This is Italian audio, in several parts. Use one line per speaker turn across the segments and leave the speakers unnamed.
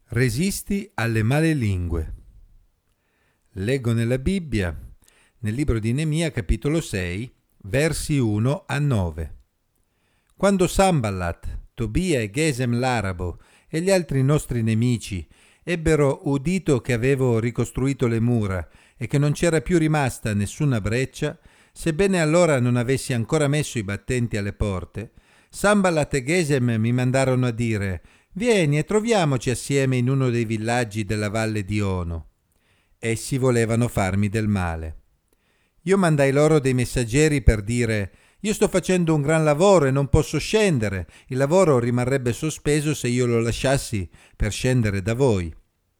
Resisti alle male lingue. Leggo nella Bibbia, nel libro di Neemia, capitolo 6, versi 1 a 9. Quando Sanballat, Tobia e Gesem l'arabo e gli altri nostri nemici ebbero udito che avevo ricostruito le mura e che non c'era più rimasta nessuna breccia, sebbene allora non avessi ancora messo i battenti alle porte, Sanballat e Gesem mi mandarono a dire: «Vieni e troviamoci assieme in uno dei villaggi della valle di Ono». Essi volevano farmi del male. Io mandai loro dei messaggeri per dire: «Io sto facendo un gran lavoro e non posso scendere. Il lavoro rimarrebbe sospeso se io lo lasciassi per scendere da voi».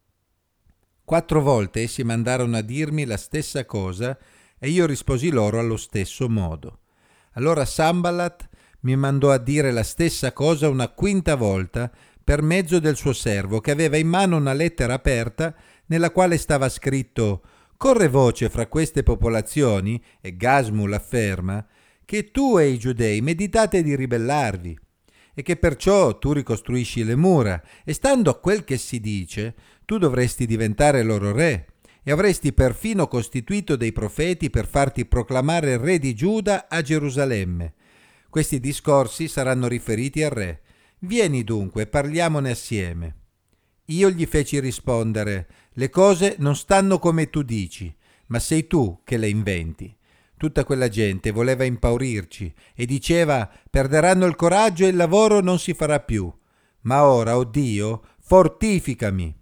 4 volte essi mandarono a dirmi la stessa cosa e io risposi loro allo stesso modo. Allora Sanballat mi mandò a dire la stessa cosa una 5ª volta per mezzo del suo servo, che aveva in mano una lettera aperta nella quale stava scritto: «Corre voce fra queste popolazioni, e Gasmul afferma, che tu e i giudei meditate di ribellarvi, e che perciò tu ricostruisci le mura, e stando a quel che si dice, tu dovresti diventare loro re, e avresti perfino costituito dei profeti per farti proclamare re di Giuda a Gerusalemme. Questi discorsi saranno riferiti al re. Vieni dunque, parliamone assieme». Io gli feci rispondere: «Le cose non stanno come tu dici, ma sei tu che le inventi». Tutta quella gente voleva impaurirci e diceva: «Perderanno il coraggio e il lavoro non si farà più». Ma ora, oh Dio, fortificami.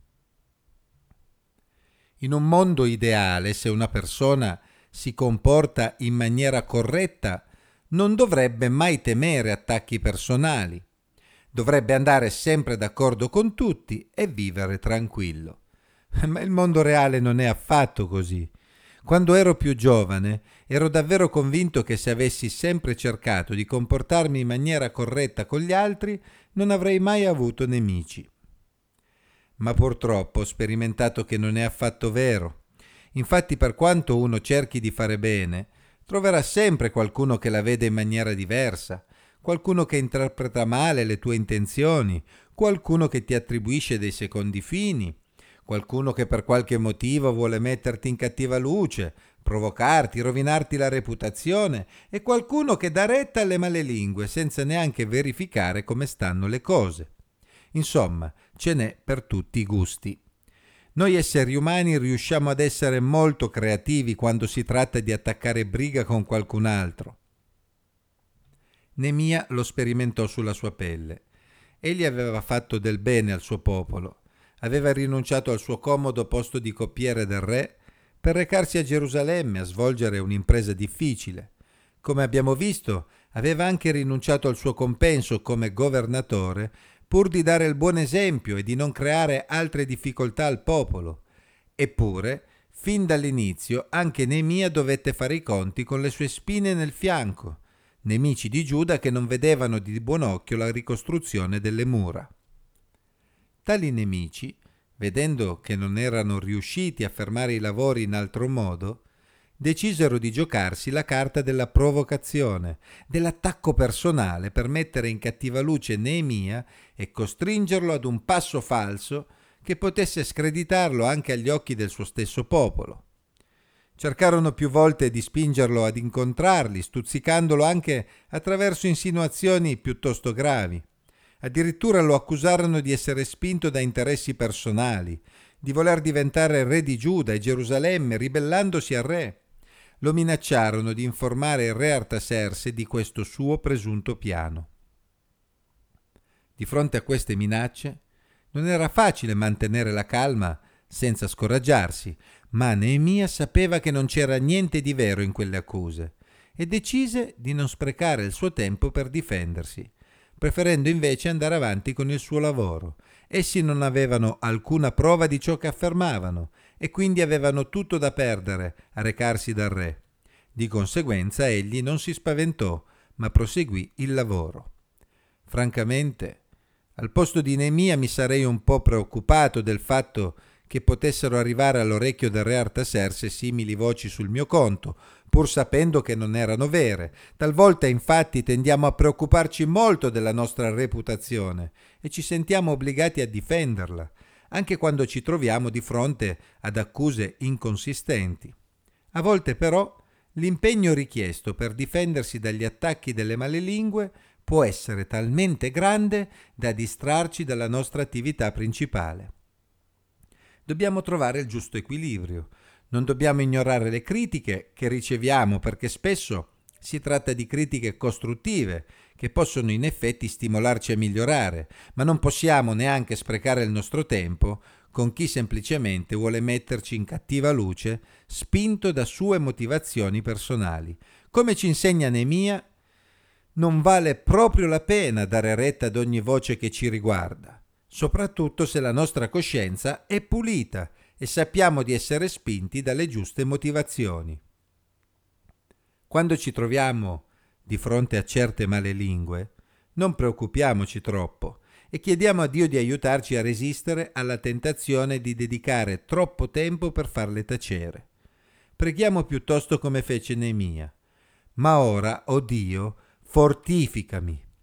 In un mondo ideale, se una persona si comporta in maniera corretta, non dovrebbe mai temere attacchi personali. Dovrebbe andare sempre d'accordo con tutti e vivere tranquillo. Ma il mondo reale non è affatto così. Quando ero più giovane, ero davvero convinto che se avessi sempre cercato di comportarmi in maniera corretta con gli altri, non avrei mai avuto nemici. Ma purtroppo ho sperimentato che non è affatto vero. Infatti, per quanto uno cerchi di fare bene, troverà sempre qualcuno che la vede in maniera diversa, qualcuno che interpreta male le tue intenzioni, qualcuno che ti attribuisce dei secondi fini, qualcuno che per qualche motivo vuole metterti in cattiva luce, provocarti, rovinarti la reputazione, e qualcuno che dà retta alle male lingue senza neanche verificare come stanno le cose. Insomma, ce n'è per tutti i gusti. Noi esseri umani riusciamo ad essere molto creativi quando si tratta di attaccare briga con qualcun altro. Neemia lo sperimentò sulla sua pelle. Egli aveva fatto del bene al suo popolo. Aveva rinunciato al suo comodo posto di coppiere del re per recarsi a Gerusalemme a svolgere un'impresa difficile. Come abbiamo visto, aveva anche rinunciato al suo compenso come governatore pur di dare il buon esempio e di non creare altre difficoltà al popolo. Eppure, fin dall'inizio, anche Neemia dovette fare i conti con le sue spine nel fianco, nemici di Giuda che non vedevano di buon occhio la ricostruzione delle mura. Tali nemici, vedendo che non erano riusciti a fermare i lavori in altro modo, decisero di giocarsi la carta della provocazione, dell'attacco personale per mettere in cattiva luce Neemia e costringerlo ad un passo falso che potesse screditarlo anche agli occhi del suo stesso popolo. Cercarono più volte di spingerlo ad incontrarli, stuzzicandolo anche attraverso insinuazioni piuttosto gravi. Addirittura lo accusarono di essere spinto da interessi personali, di voler diventare re di Giuda e Gerusalemme ribellandosi al re. Lo minacciarono di informare il re Artaserse di questo suo presunto piano. Di fronte a queste minacce non era facile mantenere la calma senza scoraggiarsi, ma Neemia sapeva che non c'era niente di vero in quelle accuse e decise di non sprecare il suo tempo per difendersi, preferendo invece andare avanti con il suo lavoro. Essi non avevano alcuna prova di ciò che affermavano e quindi avevano tutto da perdere a recarsi dal re. Di conseguenza egli non si spaventò, ma proseguì il lavoro. Francamente, al posto di Neemia mi sarei un po' preoccupato del fatto che potessero arrivare all'orecchio del re Artaserse simili voci sul mio conto, pur sapendo che non erano vere. Talvolta infatti tendiamo a preoccuparci molto della nostra reputazione e ci sentiamo obbligati a difenderla, anche quando ci troviamo di fronte ad accuse inconsistenti. A volte però l'impegno richiesto per difendersi dagli attacchi delle malelingue può essere talmente grande da distrarci dalla nostra attività principale. Dobbiamo trovare il giusto equilibrio. Non dobbiamo ignorare le critiche che riceviamo, perché spesso si tratta di critiche costruttive che possono in effetti stimolarci a migliorare, ma non possiamo neanche sprecare il nostro tempo con chi semplicemente vuole metterci in cattiva luce, spinto da sue motivazioni personali. Come ci insegna Neemia, non vale proprio la pena dare retta ad ogni voce che ci riguarda, soprattutto se la nostra coscienza è pulita e sappiamo di essere spinti dalle giuste motivazioni. Quando ci troviamo di fronte a certe malelingue, non preoccupiamoci troppo e chiediamo a Dio di aiutarci a resistere alla tentazione di dedicare troppo tempo per farle tacere. Preghiamo piuttosto come fece Neemia: ma ora, o Dio, fortificami